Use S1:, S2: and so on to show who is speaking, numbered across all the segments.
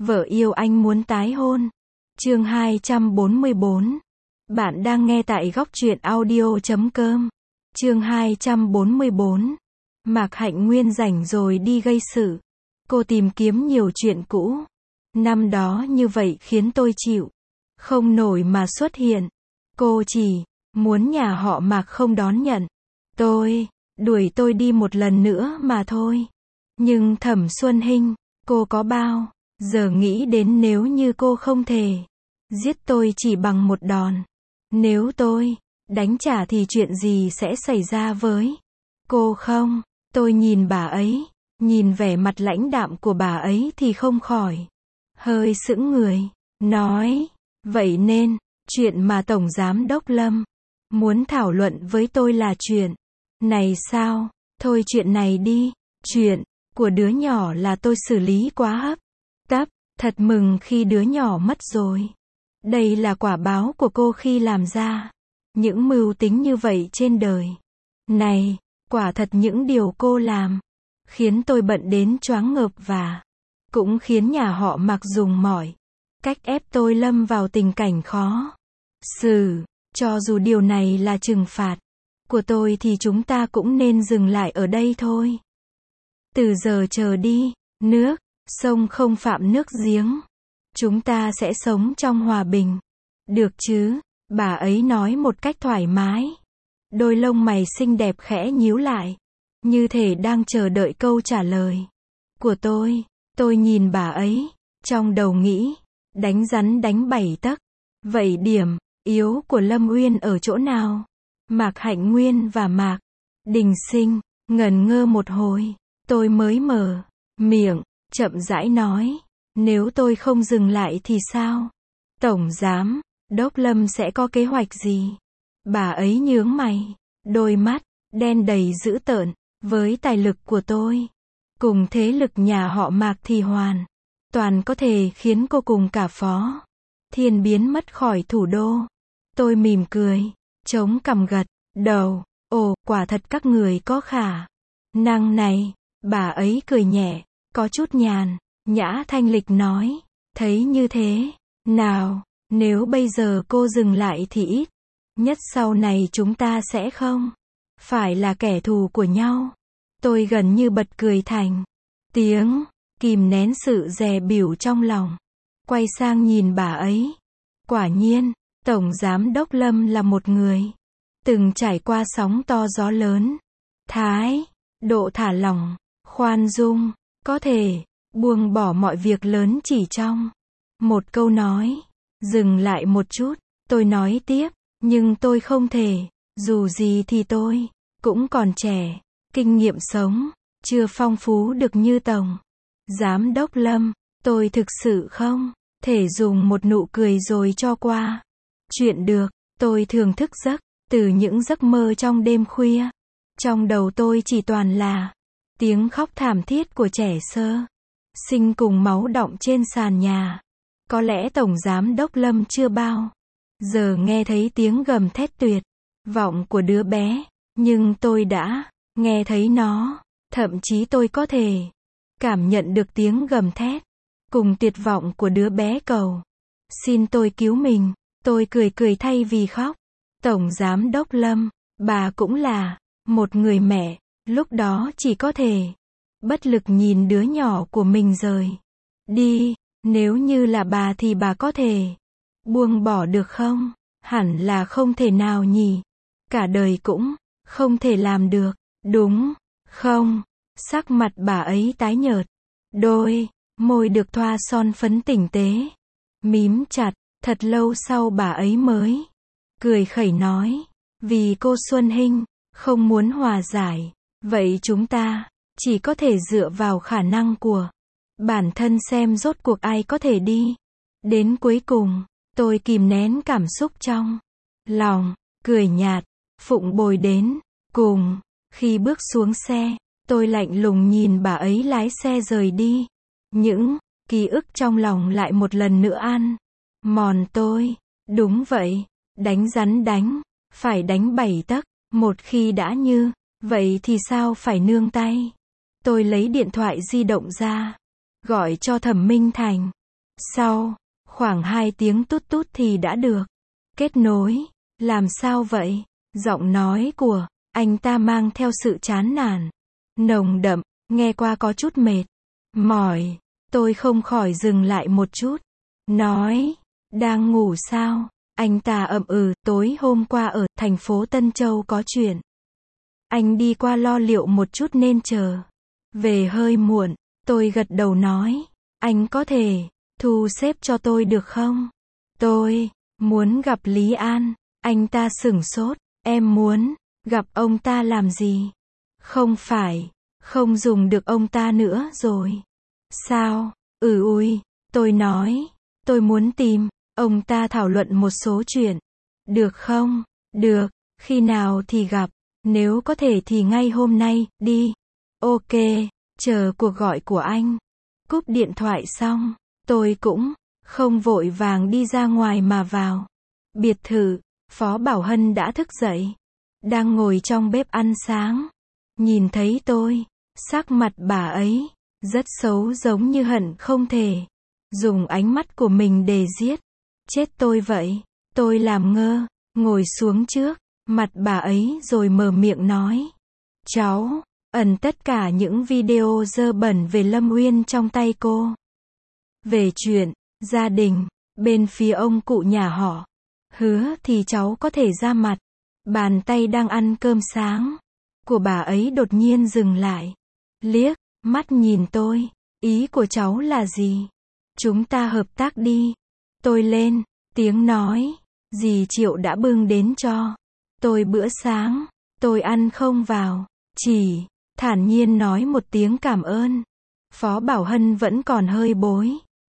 S1: Vợ yêu anh muốn tái hôn. Chương 244. Bạn đang nghe tại góc truyện audio.com. Chương 244. Mạc Hạnh Nguyên rảnh rồi đi gây sự. Cô tìm kiếm nhiều chuyện cũ. Năm đó như vậy khiến tôi chịu không nổi mà xuất hiện. Cô chỉ muốn nhà họ Mạc không đón nhận tôi, đuổi tôi đi một lần nữa mà thôi. Nhưng Thẩm Xuân Hinh, cô có bao giờ nghĩ đến nếu như cô không thể giết tôi chỉ bằng một đòn? Nếu tôi đánh trả thì chuyện gì sẽ xảy ra với cô không? Tôi nhìn bà ấy, nhìn vẻ mặt lãnh đạm của bà ấy thì không khỏi hơi sững người, nói, vậy nên, chuyện mà Tổng Giám Đốc Lâm muốn thảo luận với tôi là chuyện này sao? Thôi chuyện này đi, chuyện của đứa nhỏ là tôi xử lý quá hấp tấp, thật mừng khi đứa nhỏ mất rồi. Đây là quả báo của cô khi làm ra những mưu tính như vậy trên đời này. Quả thật những điều cô làm khiến tôi bận đến choáng ngợp và cũng khiến nhà họ Mạc dùng mọi cách ép tôi lâm vào tình cảnh khó xử. Cho dù điều này là trừng phạt của tôi thì chúng ta cũng nên dừng lại ở đây thôi. Từ giờ trở đi, nước sông không phạm nước giếng. Chúng ta sẽ sống trong hòa bình. Được chứ? Bà ấy nói một cách thoải mái. Đôi lông mày xinh đẹp khẽ nhíu lại, như thể đang chờ đợi câu trả lời của tôi. Tôi nhìn bà ấy, trong đầu nghĩ, đánh rắn đánh 7 tấc. Vậy điểm yếu của Lâm Uyên ở chỗ nào? Mạc Hạnh Nguyên và Mạc Đình Sinh ngẩn ngơ một hồi, tôi mới mở miệng, chậm rãi nói, nếu tôi không dừng lại thì sao? Tổng Giám Đốc Lâm sẽ có kế hoạch gì? Bà ấy nhướng mày, đôi mắt đen đầy dữ tợn. Với tài lực của tôi, cùng thế lực nhà họ Mạc thì hoàn toàn có thể khiến cô cùng cả Phó Thiên biến mất khỏi thủ đô. Tôi mỉm cười, chống cằm gật đầu, ồ, quả thật các người có khả năng này. Bà ấy cười nhẹ, có chút nhàn nhã thanh lịch nói, thấy như thế nào, nếu bây giờ cô dừng lại thì ít nhất sau này chúng ta sẽ không phải là kẻ thù của nhau. Tôi gần như bật cười thành tiếng, kìm nén sự dè bỉu trong lòng, quay sang nhìn bà ấy. Quả nhiên, Tổng Giám Đốc Lâm là một người từng trải qua sóng to gió lớn. Thái độ thả lỏng, khoan dung, có thể buông bỏ mọi việc lớn chỉ trong một câu nói. Dừng lại một chút, tôi nói tiếp, nhưng tôi không thể, dù gì thì tôi cũng còn trẻ, kinh nghiệm sống chưa phong phú được như Tổng Giám Đốc Lâm. Tôi thực sự không thể dùng một nụ cười rồi cho qua chuyện được. Tôi thường thức giấc từ những giấc mơ trong đêm khuya. Trong đầu tôi chỉ toàn là tiếng khóc thảm thiết của trẻ sơ sinh cùng máu đọng trên sàn nhà. Có lẽ Tổng Giám Đốc Lâm chưa bao giờ nghe thấy tiếng gầm thét tuyệt vọng của đứa bé, nhưng tôi đã nghe thấy nó. Thậm chí tôi có thể cảm nhận được tiếng gầm thét cùng tuyệt vọng của đứa bé cầu xin tôi cứu mình. Tôi cười cười thay vì khóc. Tổng Giám Đốc Lâm, bà cũng là một người mẹ, lúc đó chỉ có thể bất lực nhìn đứa nhỏ của mình rời đi. Nếu như là bà thì bà có thể buông bỏ được không? Hẳn là không thể nào nhỉ. Cả đời cũng không thể làm được, đúng không? Sắc mặt bà ấy tái nhợt, đôi môi được thoa son phấn tinh tế mím chặt. Thật lâu sau bà ấy mới cười khẩy nói, vì cô Xuân Hinh không muốn hòa giải, vậy chúng ta chỉ có thể dựa vào khả năng của bản thân xem rốt cuộc ai có thể đi đến cuối cùng. Tôi kìm nén cảm xúc trong lòng, cười nhạt, phụng bồi đến cùng. Khi bước xuống xe, tôi lạnh lùng nhìn bà ấy lái xe rời đi. Những ký ức trong lòng lại một lần nữa ăn mòn tôi. Đúng vậy, đánh rắn đánh phải đánh 7 tấc. Một khi đã như vậy thì sao phải nương tay. Tôi lấy điện thoại di động ra, gọi cho Thẩm Minh Thành. Sau khoảng 2 tiếng tút tút thì đã được kết nối. Làm sao vậy? Giọng nói của anh ta mang theo sự chán nản, nồng đậm, nghe qua có chút mệt mỏi. Tôi không khỏi dừng lại một chút. Nói, đang ngủ sao? Anh ta ậm ừ, tối hôm qua ở thành phố Tân Châu có chuyện. Anh đi qua lo liệu một chút nên chờ về hơi muộn. Tôi gật đầu nói, anh có thể thu xếp cho tôi được không? Tôi muốn gặp Lý An. Anh ta sửng sốt, em muốn gặp ông ta làm gì? Không phải, không dùng được ông ta nữa rồi. Sao? Ui, tôi nói, tôi muốn tìm ông ta thảo luận một số chuyện. Được không? Được, khi nào thì gặp? Nếu có thể thì ngay hôm nay, đi. Ok, chờ cuộc gọi của anh. Cúp điện thoại xong, tôi cũng không vội vàng đi ra ngoài mà vào biệt thự. Phó Bảo Hân đã thức dậy, đang ngồi trong bếp ăn sáng. Nhìn thấy tôi, sắc mặt bà ấy rất xấu, giống như hận không thể dùng ánh mắt của mình để giết chết tôi vậy. Tôi làm ngơ, ngồi xuống trước mặt bà ấy rồi mở miệng nói, cháu ẩn tất cả những video dơ bẩn về Lâm Uyên trong tay cô. Về chuyện gia đình bên phía ông cụ nhà họ Hứa thì cháu có thể ra mặt. Bàn tay đang ăn cơm sáng của bà ấy đột nhiên dừng lại, liếc mắt nhìn tôi. Ý của cháu là gì? Chúng ta hợp tác đi. Tôi lên tiếng nói, dì Triệu đã bưng đến cho tôi bữa sáng. Tôi ăn không vào, chỉ thản nhiên nói một tiếng cảm ơn. Phó Bảo Hân vẫn còn hơi bối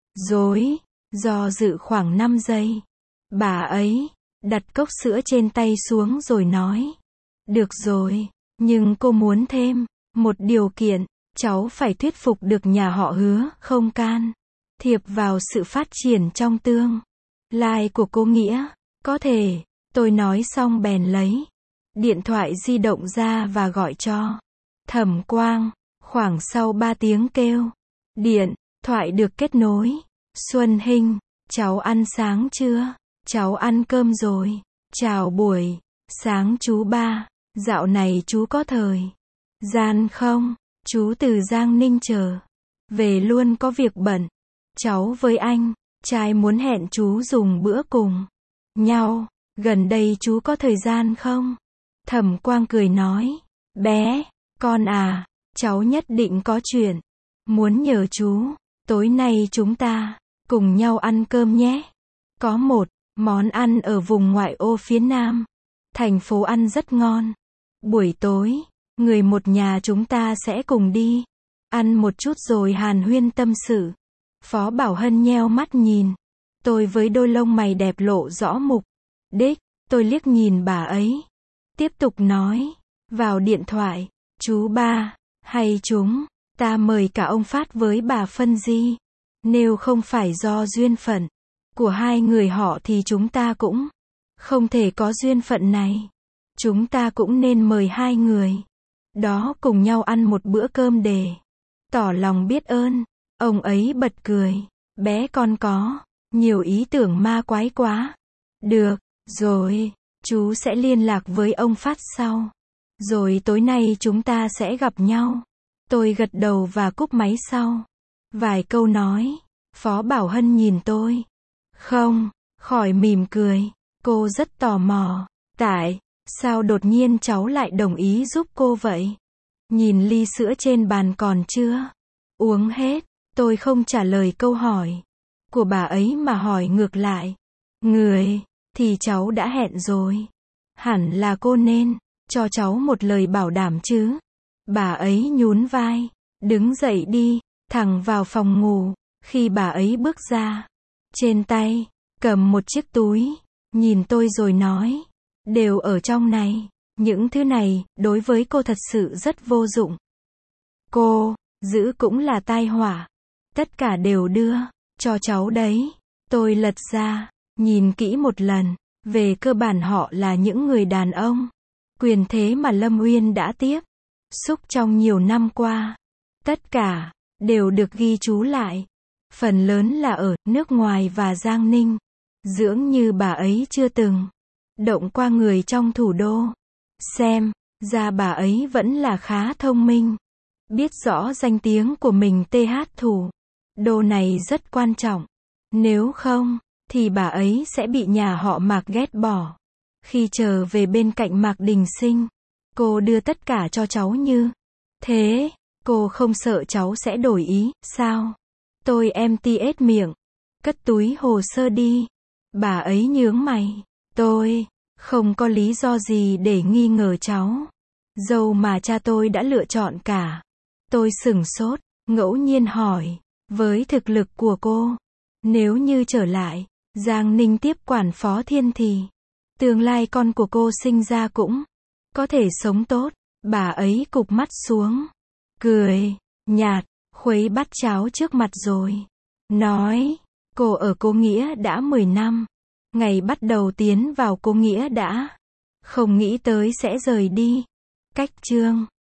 S1: rối, do dự khoảng 5 giây. Bà ấy đặt cốc sữa trên tay xuống rồi nói, được rồi, nhưng cô muốn thêm một điều kiện, cháu phải thuyết phục được nhà họ Hứa không can thiệp vào sự phát triển trong tương lai của cô Nghĩa. Có thể. Tôi nói xong bèn lấy điện thoại di động ra và gọi cho Thẩm Quang. Khoảng sau 3 tiếng kêu điện thoại được kết nối. Xuân Hinh, cháu ăn sáng chưa? Cháu ăn cơm rồi. Chào buổi sáng chú ba. Dạo này chú có thời gian không? Chú từ Giang Ninh trở về luôn có việc bận. Cháu với anh trai muốn hẹn chú dùng bữa cùng nhau. Gần đây chú có thời gian không? Thẩm Quang cười nói, bé con à, cháu nhất định có chuyện muốn nhờ chú. Tối nay chúng ta cùng nhau ăn cơm nhé. Có một món ăn ở vùng ngoại ô phía nam thành phố ăn rất ngon. Buổi tối, người một nhà chúng ta sẽ cùng đi ăn một chút rồi hàn huyên tâm sự. Phó Bảo Hân nheo mắt nhìn tôi với đôi lông mày đẹp lộ rõ mục đích. Tôi liếc nhìn bà ấy, tiếp tục nói, vào điện thoại, chú ba, hay chúng ta mời cả ông Phát với bà Phân Di. Nếu không phải do duyên phận của hai người họ thì chúng ta cũng không thể có duyên phận này. Chúng ta cũng nên mời hai người đó cùng nhau ăn một bữa cơm để tỏ lòng biết ơn. Ông ấy bật cười, bé con có nhiều ý tưởng ma quái quá. Được rồi, chú sẽ liên lạc với ông Phát sau. Rồi tối nay chúng ta sẽ gặp nhau. Tôi gật đầu và cúp máy sau vài câu nói. Phó Bảo Hân nhìn tôi, không khỏi mỉm cười. Cô rất tò mò, tại sao đột nhiên cháu lại đồng ý giúp cô vậy? Nhìn ly sữa trên bàn còn chưa uống hết. Tôi không trả lời câu hỏi của bà ấy mà hỏi ngược lại, người thì cháu đã hẹn rồi, hẳn là cô nên cho cháu một lời bảo đảm chứ. Bà ấy nhún vai, đứng dậy đi thẳng vào phòng ngủ. Khi bà ấy bước ra, trên tay cầm một chiếc túi, nhìn tôi rồi nói, đều ở trong này. Những thứ này đối với cô thật sự rất vô dụng. Cô giữ cũng là tai họa. Tất cả đều đưa cho cháu đấy. Tôi lật ra, nhìn kỹ một lần. Về cơ bản họ là những người đàn ông quyền thế mà Lâm Uyên đã tiếp xúc trong nhiều năm qua. Tất cả đều được ghi chú lại. phần lớn là ở nước ngoài và Giang Ninh. Dường như bà ấy chưa từng động qua người trong thủ đô. Xem ra bà ấy vẫn là khá thông minh. Biết rõ danh tiếng của mình thủ đô này rất quan trọng. Nếu không, thì bà ấy sẽ bị nhà họ Mạc ghét bỏ. Khi trở về bên cạnh Mạc Đình Sinh, cô đưa tất cả cho cháu như thế. Cô không sợ cháu sẽ đổi ý, sao? Tôi tét miệng. Cất túi hồ sơ đi. Bà ấy nhướng mày. Tôi không có lý do gì để nghi ngờ cháu. Dâu mà cha tôi đã lựa chọn cả. Tôi sửng sốt, ngẫu nhiên hỏi. Với thực lực của cô, nếu như trở lại, Giang Ninh tiếp quản Phó Thiên thì tương lai con của cô sinh ra cũng có thể sống tốt. Bà ấy cụp mắt xuống, cười nhạt, khuấy bát cháo trước mặt rồi nói, cô ở Cô Nghĩa đã 10 năm. Ngày bắt đầu tiến vào Cô Nghĩa đã không nghĩ tới sẽ rời đi. Cách chương